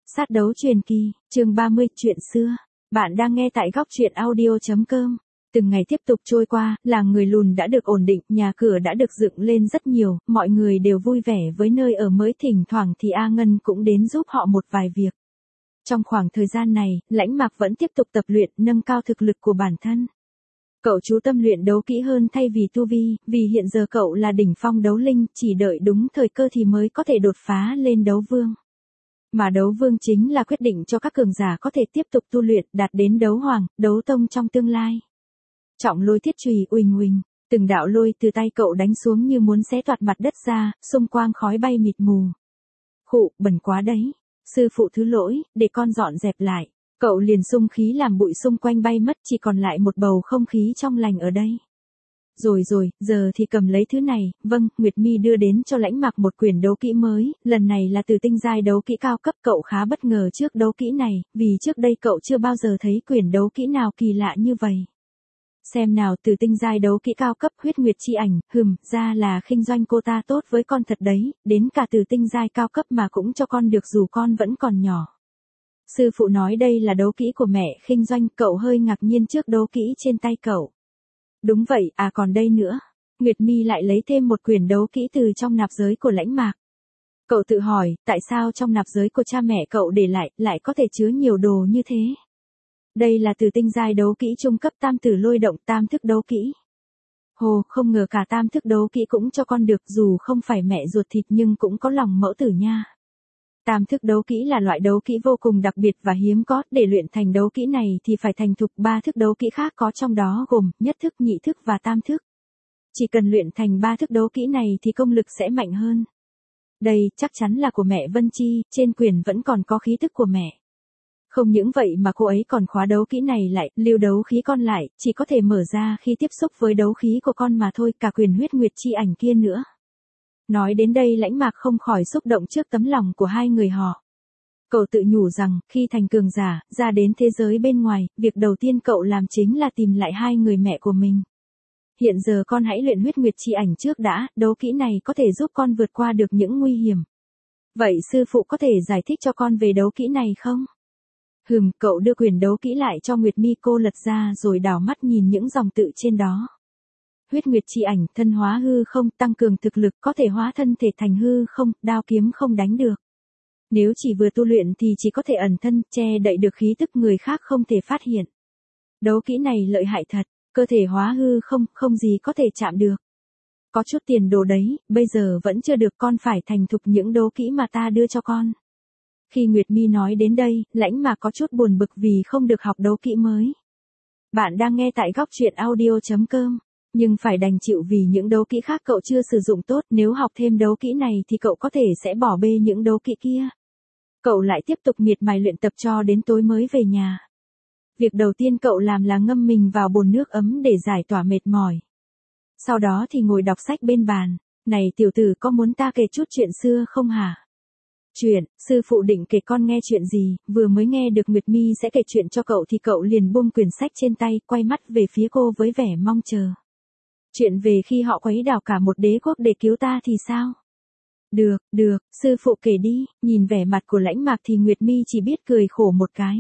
Sát đấu truyền kỳ, chương 30, chuyện xưa. Bạn đang nghe tại góc truyện audio.com. Từng ngày tiếp tục trôi qua, làng người lùn đã được ổn định, nhà cửa đã được dựng lên rất nhiều, mọi người đều vui vẻ với nơi ở mới, thỉnh thoảng thì A Ngân cũng đến giúp họ một vài việc. Trong khoảng thời gian này, Lãnh Mạc vẫn tiếp tục tập luyện, nâng cao thực lực của bản thân. Cậu chú tâm luyện đấu kỹ hơn thay vì tu vi, vì hiện giờ cậu là đỉnh phong đấu linh, chỉ đợi đúng thời cơ thì mới có thể đột phá lên đấu vương. Mà đấu vương chính là quyết định cho các cường giả có thể tiếp tục tu luyện, đạt đến đấu hoàng, đấu tông trong tương lai. Trọng lôi thiết chùy uỳnh uỳnh, từng đạo lôi từ tay cậu đánh xuống như muốn xé toạc mặt đất ra, xung quanh khói bay mịt mù. Khụ, bẩn quá đấy. Sư phụ thứ lỗi, để con dọn dẹp lại. Cậu liền xung khí làm bụi xung quanh bay mất, chỉ còn lại một bầu không khí trong lành ở đây. Rồi, giờ thì cầm lấy thứ này. Vâng, Nguyệt Mi đưa đến cho Lãnh Mạc một quyển đấu kỹ mới, lần này là từ tinh giai đấu kỹ cao cấp. Cậu khá bất ngờ trước đấu kỹ này, vì trước đây cậu chưa bao giờ thấy quyển đấu kỹ nào kỳ lạ như vậy. Xem nào, từ tinh giai đấu kỹ cao cấp, huyết nguyệt chi ảnh, ra là khinh doanh cô ta tốt với con thật đấy, đến cả từ tinh giai cao cấp mà cũng cho con được dù con vẫn còn nhỏ. Sư phụ nói đây là đấu kỹ của mẹ khinh doanh, cậu hơi ngạc nhiên trước đấu kỹ trên tay cậu. Đúng vậy, à còn đây nữa. Nguyệt Mi lại lấy thêm một quyển đấu kỹ từ trong nạp giới của Lãnh Mạc. Cậu tự hỏi, tại sao trong nạp giới của cha mẹ cậu để lại có thể chứa nhiều đồ như thế? Đây là từ tinh giai đấu kỹ trung cấp tam tử lôi động tam thức đấu kỹ. Hồ, không ngờ cả tam thức đấu kỹ cũng cho con được, dù không phải mẹ ruột thịt nhưng cũng có lòng mẫu tử nha. Tam thức đấu kỹ là loại đấu kỹ vô cùng đặc biệt và hiếm có, để luyện thành đấu kỹ này thì phải thành thục 3 thức đấu kỹ khác có trong đó gồm nhất thức, nhị thức và tam thức. Chỉ cần luyện thành 3 thức đấu kỹ này thì công lực sẽ mạnh hơn. Đây chắc chắn là của mẹ Vân Chi, trên quyển vẫn còn có khí tức của mẹ. Không những vậy mà cô ấy còn khóa đấu kỹ này lại, lưu đấu khí con lại, chỉ có thể mở ra khi tiếp xúc với đấu khí của con mà thôi, cả quyền huyết nguyệt chi ảnh kia nữa. Nói đến đây Lãnh Mạc không khỏi xúc động trước tấm lòng của hai người họ. Cậu tự nhủ rằng, khi thành cường giả, ra đến thế giới bên ngoài, việc đầu tiên cậu làm chính là tìm lại hai người mẹ của mình. Hiện giờ con hãy luyện huyết nguyệt chi ảnh trước đã, đấu kỹ này có thể giúp con vượt qua được những nguy hiểm. Vậy sư phụ có thể giải thích cho con về đấu kỹ này không? Cậu đưa quyển đấu kỹ lại cho Nguyệt Mi, cô lật ra rồi đảo mắt nhìn những dòng tự trên đó. Huyết nguyệt chi ảnh, thân hóa hư không, tăng cường thực lực, có thể hóa thân thể thành hư không, đao kiếm không đánh được. Nếu chỉ vừa tu luyện thì chỉ có thể ẩn thân, che đậy được khí tức người khác không thể phát hiện. Đấu kỹ này lợi hại thật, cơ thể hóa hư không, không gì có thể chạm được. Có chút tiền đồ đấy, bây giờ vẫn chưa được, con phải thành thục những đấu kỹ mà ta đưa cho con. Khi Nguyệt Mi nói đến đây, Lãnh Mạc có chút buồn bực vì không được học đấu kỹ mới. Bạn đang nghe tại góc truyện audio.com. Nhưng phải đành chịu vì những đấu kỹ khác cậu chưa sử dụng tốt, nếu học thêm đấu kỹ này thì cậu có thể sẽ bỏ bê những đấu kỹ kia. Cậu lại tiếp tục miệt mài luyện tập cho đến tối mới về nhà. Việc đầu tiên cậu làm là ngâm mình vào bồn nước ấm để giải tỏa mệt mỏi. Sau đó thì ngồi đọc sách bên bàn. Này tiểu tử, có muốn ta kể chút chuyện xưa không hả? Chuyện, sư phụ định kể con nghe chuyện gì? Vừa mới nghe được Nguyệt Mi sẽ kể chuyện cho cậu thì cậu liền buông quyển sách trên tay, quay mắt về phía cô với vẻ mong chờ. Chuyện về khi họ khuấy đảo cả một đế quốc để cứu ta thì sao? Được, sư phụ kể đi. Nhìn vẻ mặt của Lãnh Mạc thì Nguyệt Mi chỉ biết cười khổ một cái.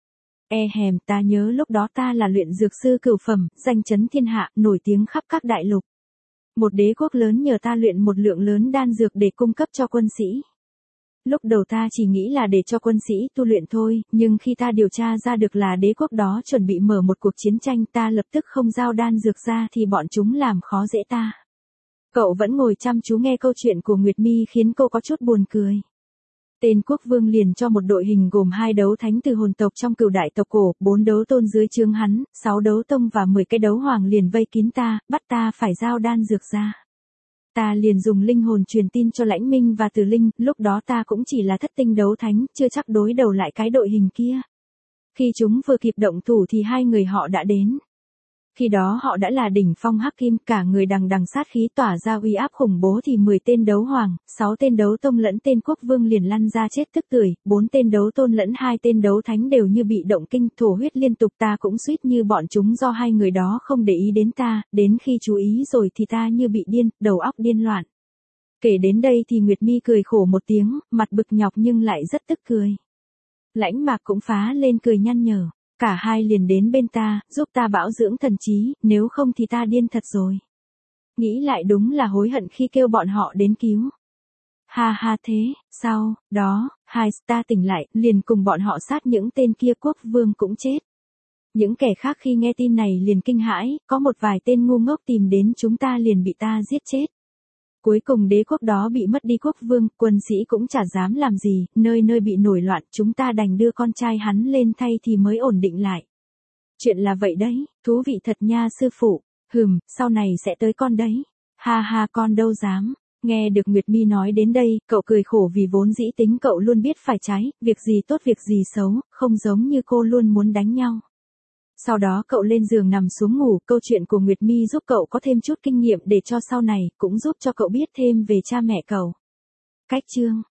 Ta nhớ lúc đó ta là luyện dược sư cửu phẩm, danh chấn thiên hạ, nổi tiếng khắp các đại lục. Một đế quốc lớn nhờ ta luyện một lượng lớn đan dược để cung cấp cho quân sĩ. Lúc đầu ta chỉ nghĩ là để cho quân sĩ tu luyện thôi, nhưng khi ta điều tra ra được là đế quốc đó chuẩn bị mở một cuộc chiến tranh, ta lập tức không giao đan dược ra thì bọn chúng làm khó dễ ta. Cậu vẫn ngồi chăm chú nghe câu chuyện của Nguyệt Mi khiến cô có chút buồn cười. Tên quốc vương liền cho một đội hình gồm 2 đấu thánh từ hồn tộc trong cửu đại tộc cổ, 4 đấu tôn dưới trướng hắn, 6 đấu tông và 10 cái đấu hoàng liền vây kín ta, bắt ta phải giao đan dược ra. Ta liền dùng linh hồn truyền tin cho Lãnh Minh và Từ Linh, lúc đó ta cũng chỉ là thất tinh đấu thánh, chưa chắc đối đầu lại cái đội hình kia. Khi chúng vừa kịp động thủ thì hai người họ đã đến. Khi đó họ đã là đỉnh phong hắc kim, cả người đằng đằng sát khí tỏa ra uy áp khủng bố thì 10 tên đấu hoàng, 6 tên đấu tông lẫn tên quốc vương liền lăn ra chết tức tưởi, 4 tên đấu tôn lẫn 2 tên đấu thánh đều như bị động kinh, thổ huyết liên tục, ta cũng suýt như bọn chúng do hai người đó không để ý đến ta, đến khi chú ý rồi thì ta như bị điên, đầu óc điên loạn. Kể đến đây thì Nguyệt Mi cười khổ một tiếng, mặt bực nhọc nhưng lại rất tức cười. Lãnh Mạc cũng phá lên cười nhăn nhở. Cả hai liền đến bên ta, giúp ta bảo dưỡng thần trí, nếu không thì ta điên thật rồi. Nghĩ lại đúng là hối hận khi kêu bọn họ đến cứu. Ha ha thế, sau đó, hai ta tỉnh lại, liền cùng bọn họ sát những tên kia, quốc vương cũng chết. Những kẻ khác khi nghe tin này liền kinh hãi, có một vài tên ngu ngốc tìm đến chúng ta liền bị ta giết chết. Cuối cùng đế quốc đó bị mất đi quốc vương, quân sĩ cũng chả dám làm gì, nơi nơi bị nổi loạn, chúng ta đành đưa con trai hắn lên thay thì mới ổn định lại. Chuyện là vậy đấy, thú vị thật nha sư phụ, sau này sẽ tới con đấy. Ha ha, con đâu dám. Nghe được Nguyệt Mi nói đến đây, cậu cười khổ vì vốn dĩ tính cậu luôn biết phải trái, việc gì tốt việc gì xấu, không giống như cô luôn muốn đánh nhau. Sau đó cậu lên giường nằm xuống ngủ, câu chuyện của Nguyệt Mi giúp cậu có thêm chút kinh nghiệm để cho sau này, cũng giúp cho cậu biết thêm về cha mẹ cậu. Cách chương